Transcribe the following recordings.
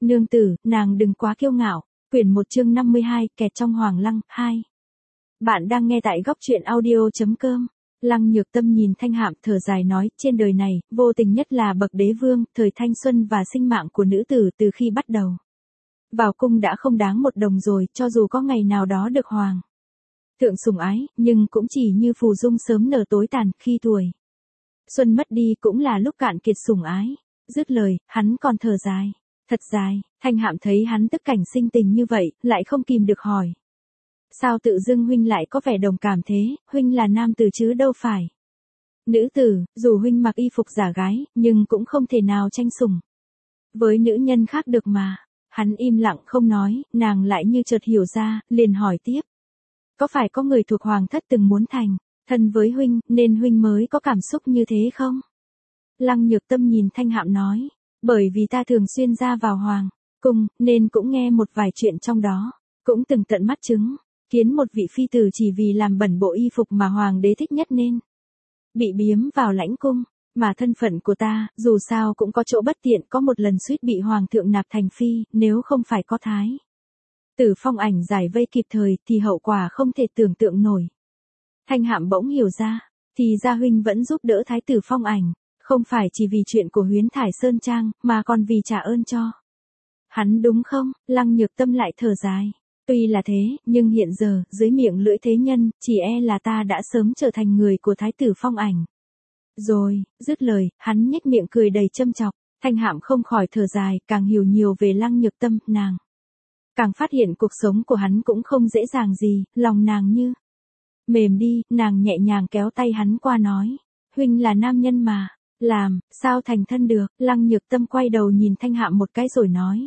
Nương tử, nàng đừng quá kiêu ngạo. Quyển 1 chương 52, kẹt trong hoàng lăng, 2. Bạn đang nghe tại góc truyện audio.com. Lăng Nhược Tâm nhìn Thanh Hạm thở dài nói, trên đời này, vô tình nhất là bậc đế vương, thời thanh xuân và sinh mạng của nữ tử từ khi bắt đầu. Vào cung đã không đáng một đồng rồi, cho dù có ngày nào đó được hoàng thượng sủng ái, nhưng cũng chỉ như phù dung sớm nở tối tàn, khi tuổi xuân mất đi cũng là lúc cạn kiệt sủng ái. Dứt lời, hắn còn thở dài. Thật dài, Thanh Hạm thấy hắn tức cảnh sinh tình như vậy, lại không kìm được hỏi. Sao tự dưng huynh lại có vẻ đồng cảm thế, huynh là nam tử chứ đâu phải nữ tử, dù huynh mặc y phục giả gái, nhưng cũng không thể nào tranh sủng với nữ nhân khác được mà. Hắn im lặng không nói, nàng lại như chợt hiểu ra, liền hỏi tiếp. Có phải có người thuộc hoàng thất từng muốn thành thân với huynh, nên huynh mới có cảm xúc như thế không? Lăng Nhược Tâm nhìn Thanh Hạm nói. Bởi vì ta thường xuyên ra vào hoàng cung, nên cũng nghe một vài chuyện trong đó. Cũng từng tận mắt chứng kiến một vị phi tử chỉ vì làm bẩn bộ y phục mà hoàng đế thích nhất nên bị biếm vào lãnh cung. Mà thân phận của ta, dù sao cũng có chỗ bất tiện, có một lần suýt bị hoàng thượng nạp thành phi, nếu không phải có thái tử Phong Ảnh giải vây kịp thời thì hậu quả không thể tưởng tượng nổi. Thanh Hạm bỗng hiểu ra, thì gia huynh vẫn giúp đỡ thái tử Phong Ảnh, không phải chỉ vì chuyện của Huyến Thải Sơn Trang, mà còn vì trả ơn cho hắn đúng không? Lăng Nhược Tâm lại thở dài. Tuy là thế, nhưng hiện giờ, dưới miệng lưỡi thế nhân, chỉ e là ta đã sớm trở thành người của thái tử Phong Ảnh rồi. Dứt lời, hắn nhếch miệng cười đầy châm chọc. Thanh Hạm không khỏi thở dài, càng hiểu nhiều về Lăng Nhược Tâm, nàng càng phát hiện cuộc sống của hắn cũng không dễ dàng gì, lòng nàng như mềm đi, nàng nhẹ nhàng kéo tay hắn qua nói. Huynh là nam nhân mà, làm sao thành thân được? Lăng Nhược Tâm quay đầu nhìn Thanh Hạm một cái rồi nói.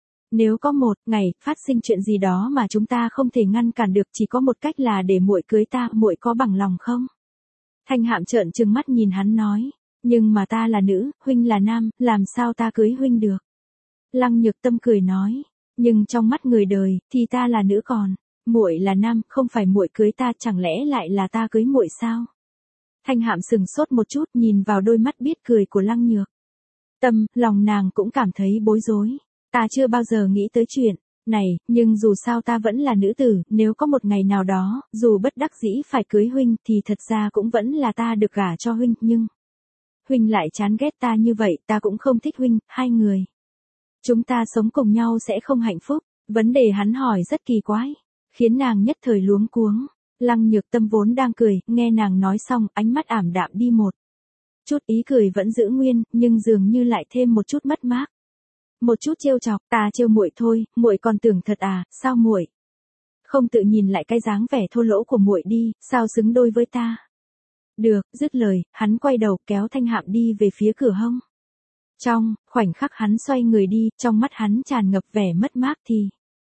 Nếu có một ngày phát sinh chuyện gì đó mà chúng ta không thể ngăn cản được, chỉ có một cách là để muội cưới ta, muội có bằng lòng không? Thanh Hạm trợn trừng mắt nhìn hắn nói. Nhưng mà ta là nữ, huynh là nam, làm sao ta cưới huynh được? Lăng Nhược Tâm cười nói. Nhưng trong mắt người đời, thì ta là nữ còn muội là nam, không phải muội cưới ta, chẳng lẽ lại là ta cưới muội sao? Thanh Hạm sừng sốt một chút, nhìn vào đôi mắt biết cười của Lăng Nhược Tâm, lòng nàng cũng cảm thấy bối rối. Ta chưa bao giờ nghĩ tới chuyện này, nhưng dù sao ta vẫn là nữ tử, nếu có một ngày nào đó, dù bất đắc dĩ phải cưới huynh, thì thật ra cũng vẫn là ta được gả cho huynh, nhưng huynh lại chán ghét ta như vậy, ta cũng không thích huynh, hai người chúng ta sống cùng nhau sẽ không hạnh phúc. Vấn đề hắn hỏi rất kỳ quái, khiến nàng nhất thời luống cuống. Lăng Nhược Tâm vốn đang cười, nghe nàng nói xong, ánh mắt ảm đạm đi một chút, ý cười vẫn giữ nguyên, nhưng dường như lại thêm một chút mất mát. Một chút trêu chọc, ta trêu muội thôi, muội còn tưởng thật à, sao muội không tự nhìn lại cái dáng vẻ thô lỗ của muội đi, sao xứng đôi với ta? Được, dứt lời, hắn quay đầu kéo Thanh Hạm đi về phía cửa hông. Trong khoảnh khắc hắn xoay người đi, trong mắt hắn tràn ngập vẻ mất mát thì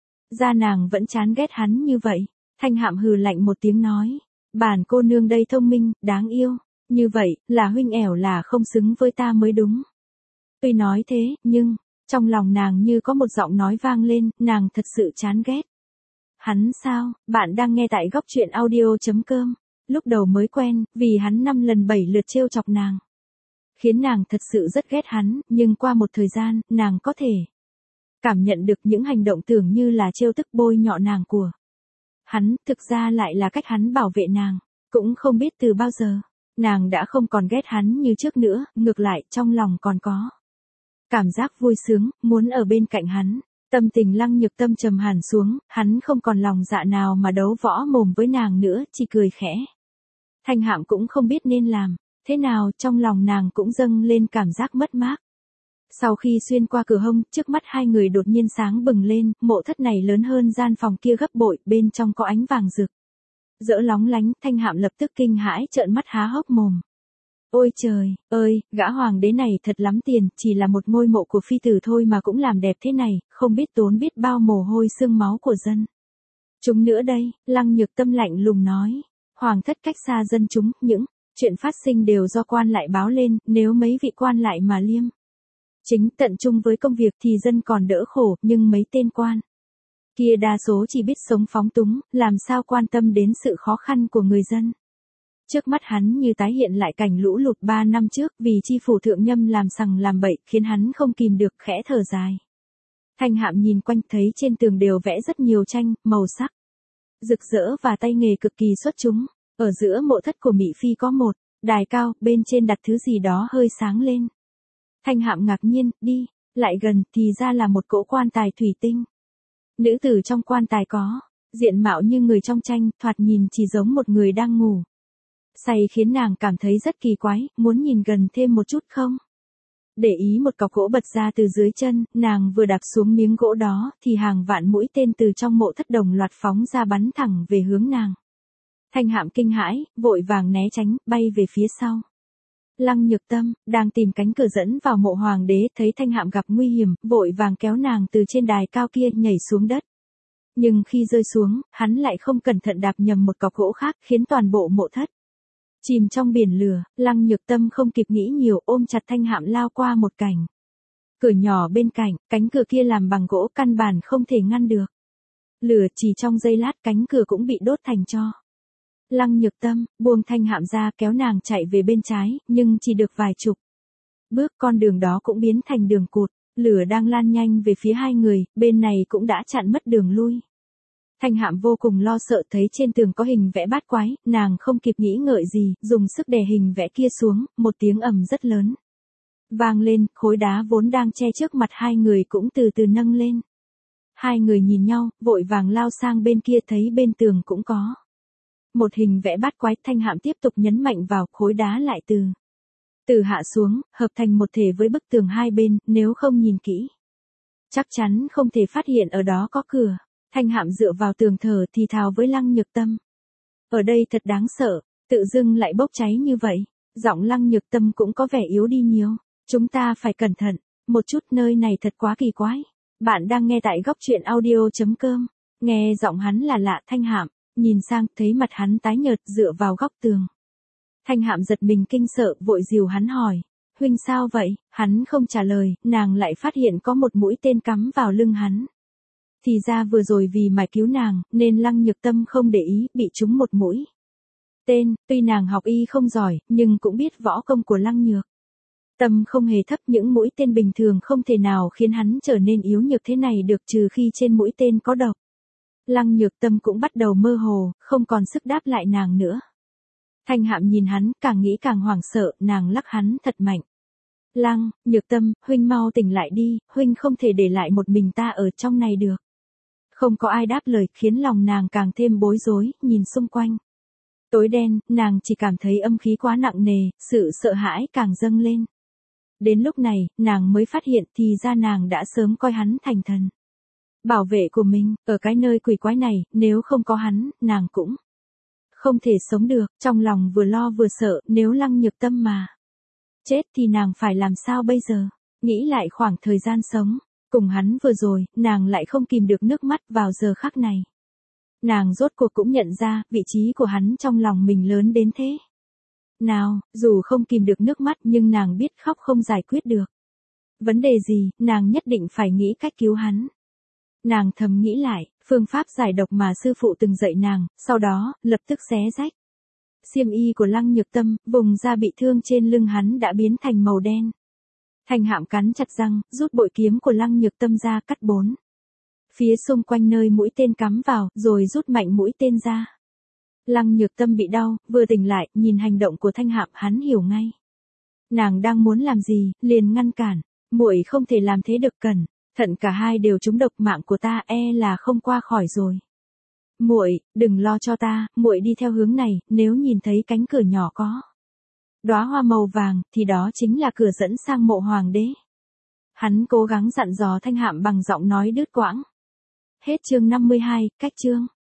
ra nàng vẫn chán ghét hắn như vậy. Thanh Hạm hừ lạnh một tiếng nói. Bản cô nương đây thông minh, đáng yêu. Như vậy, là huynh ẻo là không xứng với ta mới đúng. Tuy nói thế, nhưng trong lòng nàng như có một giọng nói vang lên, nàng thật sự chán ghét hắn sao? Bạn đang nghe tại góc truyện audio.com. Lúc đầu mới quen, vì hắn 5 lần 7 lượt trêu chọc nàng, khiến nàng thật sự rất ghét hắn, nhưng qua một thời gian, nàng có thể cảm nhận được những hành động tưởng như là trêu tức bôi nhọ nàng của hắn, thực ra lại là cách hắn bảo vệ nàng. Cũng không biết từ bao giờ, nàng đã không còn ghét hắn như trước nữa, ngược lại, trong lòng còn có cảm giác vui sướng, muốn ở bên cạnh hắn. Tâm tình Lăng Nhược Tâm trầm hẳn xuống, hắn không còn lòng dạ nào mà đấu võ mồm với nàng nữa, chỉ cười khẽ. Thanh Hạm cũng không biết nên làm thế nào, trong lòng nàng cũng dâng lên cảm giác mất mát. Sau khi xuyên qua cửa hông, trước mắt hai người đột nhiên sáng bừng lên, mộ thất này lớn hơn gian phòng kia gấp bội, bên trong có ánh vàng rực rỡ lóng lánh. Thanh Hạm lập tức kinh hãi, trợn mắt há hốc mồm. Ôi trời ơi, gã hoàng đế này thật lắm tiền, chỉ là một ngôi mộ của phi tử thôi mà cũng làm đẹp thế này, không biết tốn biết bao mồ hôi xương máu của dân chúng nữa đây. Lăng Nhược Tâm lạnh lùng nói. Hoàng thất cách xa dân chúng, những chuyện phát sinh đều do quan lại báo lên, nếu mấy vị quan lại mà liêm chính tận chung với công việc thì dân còn đỡ khổ, nhưng mấy tên quan kia đa số chỉ biết sống phóng túng, làm sao quan tâm đến sự khó khăn của người dân. Trước mắt hắn như tái hiện lại cảnh lũ lụt 3 năm trước, vì chi phủ thượng nhâm làm sằng làm bậy, khiến hắn không kìm được khẽ thở dài. Thanh Hạm nhìn quanh thấy trên tường đều vẽ rất nhiều tranh, màu sắc rực rỡ và tay nghề cực kỳ xuất chúng. Ở giữa mộ thất của Mị Phi có một đài cao, bên trên đặt thứ gì đó hơi sáng lên. Thanh Hạm ngạc nhiên, đi lại gần thì ra là một cỗ quan tài thủy tinh. Nữ tử trong quan tài có diện mạo như người trong tranh, thoạt nhìn chỉ giống một người đang ngủ say, khiến nàng cảm thấy rất kỳ quái, muốn nhìn gần thêm một chút không? Để ý một cọc gỗ bật ra từ dưới chân, nàng vừa đạp xuống miếng gỗ đó thì hàng vạn mũi tên từ trong mộ thất đồng loạt phóng ra bắn thẳng về hướng nàng. Thanh Hạm kinh hãi, vội vàng né tránh, bay về phía sau. Lăng Nhược Tâm đang tìm cánh cửa dẫn vào mộ hoàng đế, thấy Thanh Hạm gặp nguy hiểm, vội vàng kéo nàng từ trên đài cao kia nhảy xuống đất. Nhưng khi rơi xuống, hắn lại không cẩn thận đạp nhầm một cọc gỗ khác, khiến toàn bộ mộ thất chìm trong biển lửa. Lăng Nhược Tâm không kịp nghĩ nhiều, ôm chặt Thanh Hạm lao qua một cảnh cửa nhỏ bên cạnh, cánh cửa kia làm bằng gỗ, căn bản không thể ngăn được lửa, chỉ trong giây lát cánh cửa cũng bị đốt thành tro. Lăng Nhược Tâm buông Thanh Hạm ra, kéo nàng chạy về bên trái, nhưng chỉ được vài chục bước con đường đó cũng biến thành đường cụt, lửa đang lan nhanh về phía hai người, bên này cũng đã chặn mất đường lui. Thanh Hạm vô cùng lo sợ, thấy trên tường có hình vẽ bát quái, nàng không kịp nghĩ ngợi gì, dùng sức đè hình vẽ kia xuống, một tiếng ầm rất lớn vang lên, khối đá vốn đang che trước mặt hai người cũng từ từ nâng lên. Hai người nhìn nhau, vội vàng lao sang bên kia, thấy bên tường cũng có một hình vẽ bát quái. Thanh Hạm tiếp tục nhấn mạnh vào, khối đá lại từ hạ xuống, hợp thành một thể với bức tường hai bên, nếu không nhìn kỹ chắc chắn không thể phát hiện ở đó có cửa. Thanh Hạm dựa vào tường thở thì thào với Lăng Nhược Tâm. Ở đây thật đáng sợ, tự dưng lại bốc cháy như vậy. Giọng Lăng Nhược Tâm cũng có vẻ yếu đi nhiều. Chúng ta phải cẩn thận một chút, nơi này thật quá kỳ quái. Bạn đang nghe tại góc truyện audio.com. Nghe giọng hắn là lạ. Thanh Hạm nhìn sang, thấy mặt hắn tái nhợt dựa vào góc tường. Thanh Hạm giật mình kinh sợ, vội dìu hắn hỏi, huynh sao vậy? Hắn không trả lời, nàng lại phát hiện có một mũi tên cắm vào lưng hắn. Thì ra vừa rồi vì mải cứu nàng, nên Lăng Nhược Tâm không để ý, bị trúng một mũi tên. Tuy nàng học y không giỏi, nhưng cũng biết võ công của Lăng Nhược Tâm không hề thấp, những mũi tên bình thường không thể nào khiến hắn trở nên yếu nhược thế này được, trừ khi trên mũi tên có độc. Lăng Nhược Tâm cũng bắt đầu mơ hồ, không còn sức đáp lại nàng nữa. Thanh Hạm nhìn hắn, càng nghĩ càng hoảng sợ, nàng lắc hắn thật mạnh. Lăng Nhược Tâm, huynh mau tỉnh lại đi, huynh không thể để lại một mình ta ở trong này được. Không có ai đáp lời, khiến lòng nàng càng thêm bối rối, nhìn xung quanh tối đen, nàng chỉ cảm thấy âm khí quá nặng nề, sự sợ hãi càng dâng lên. Đến lúc này, nàng mới phát hiện thì ra nàng đã sớm coi hắn thành thần bảo vệ của mình. Ở cái nơi quỷ quái này, nếu không có hắn, nàng cũng không thể sống được. Trong lòng vừa lo vừa sợ, nếu Lăng Nhược Tâm mà chết thì nàng phải làm sao bây giờ? Nghĩ lại khoảng thời gian sống cùng hắn vừa rồi, nàng lại không kìm được nước mắt. Vào giờ khắc này, nàng rốt cuộc cũng nhận ra, vị trí của hắn trong lòng mình lớn đến thế nào. Dù không kìm được nước mắt, nhưng nàng biết khóc không giải quyết được vấn đề gì, nàng nhất định phải nghĩ cách cứu hắn. Nàng thầm nghĩ lại phương pháp giải độc mà sư phụ từng dạy nàng, sau đó lập tức xé rách xiêm y của Lăng Nhược Tâm, vùng da bị thương trên lưng hắn đã biến thành màu đen. Thanh Hạm cắn chặt răng, rút bội kiếm của Lăng Nhược Tâm ra, cắt 4 phía xung quanh nơi mũi tên cắm vào, rồi rút mạnh mũi tên ra. Lăng Nhược Tâm bị đau, vừa tỉnh lại, nhìn hành động của Thanh Hạm, hắn hiểu ngay nàng đang muốn làm gì, liền ngăn cản. Muội không thể làm thế được, cẩn thận, cả hai đều trúng độc, mạng của ta e là không qua khỏi rồi. Muội, đừng lo cho ta, muội đi theo hướng này, nếu nhìn thấy cánh cửa nhỏ có đóa hoa màu vàng, thì đó chính là cửa dẫn sang mộ hoàng đế. Hắn cố gắng dặn dò Thanh Hạm bằng giọng nói đứt quãng. Hết chương 52, cách chương.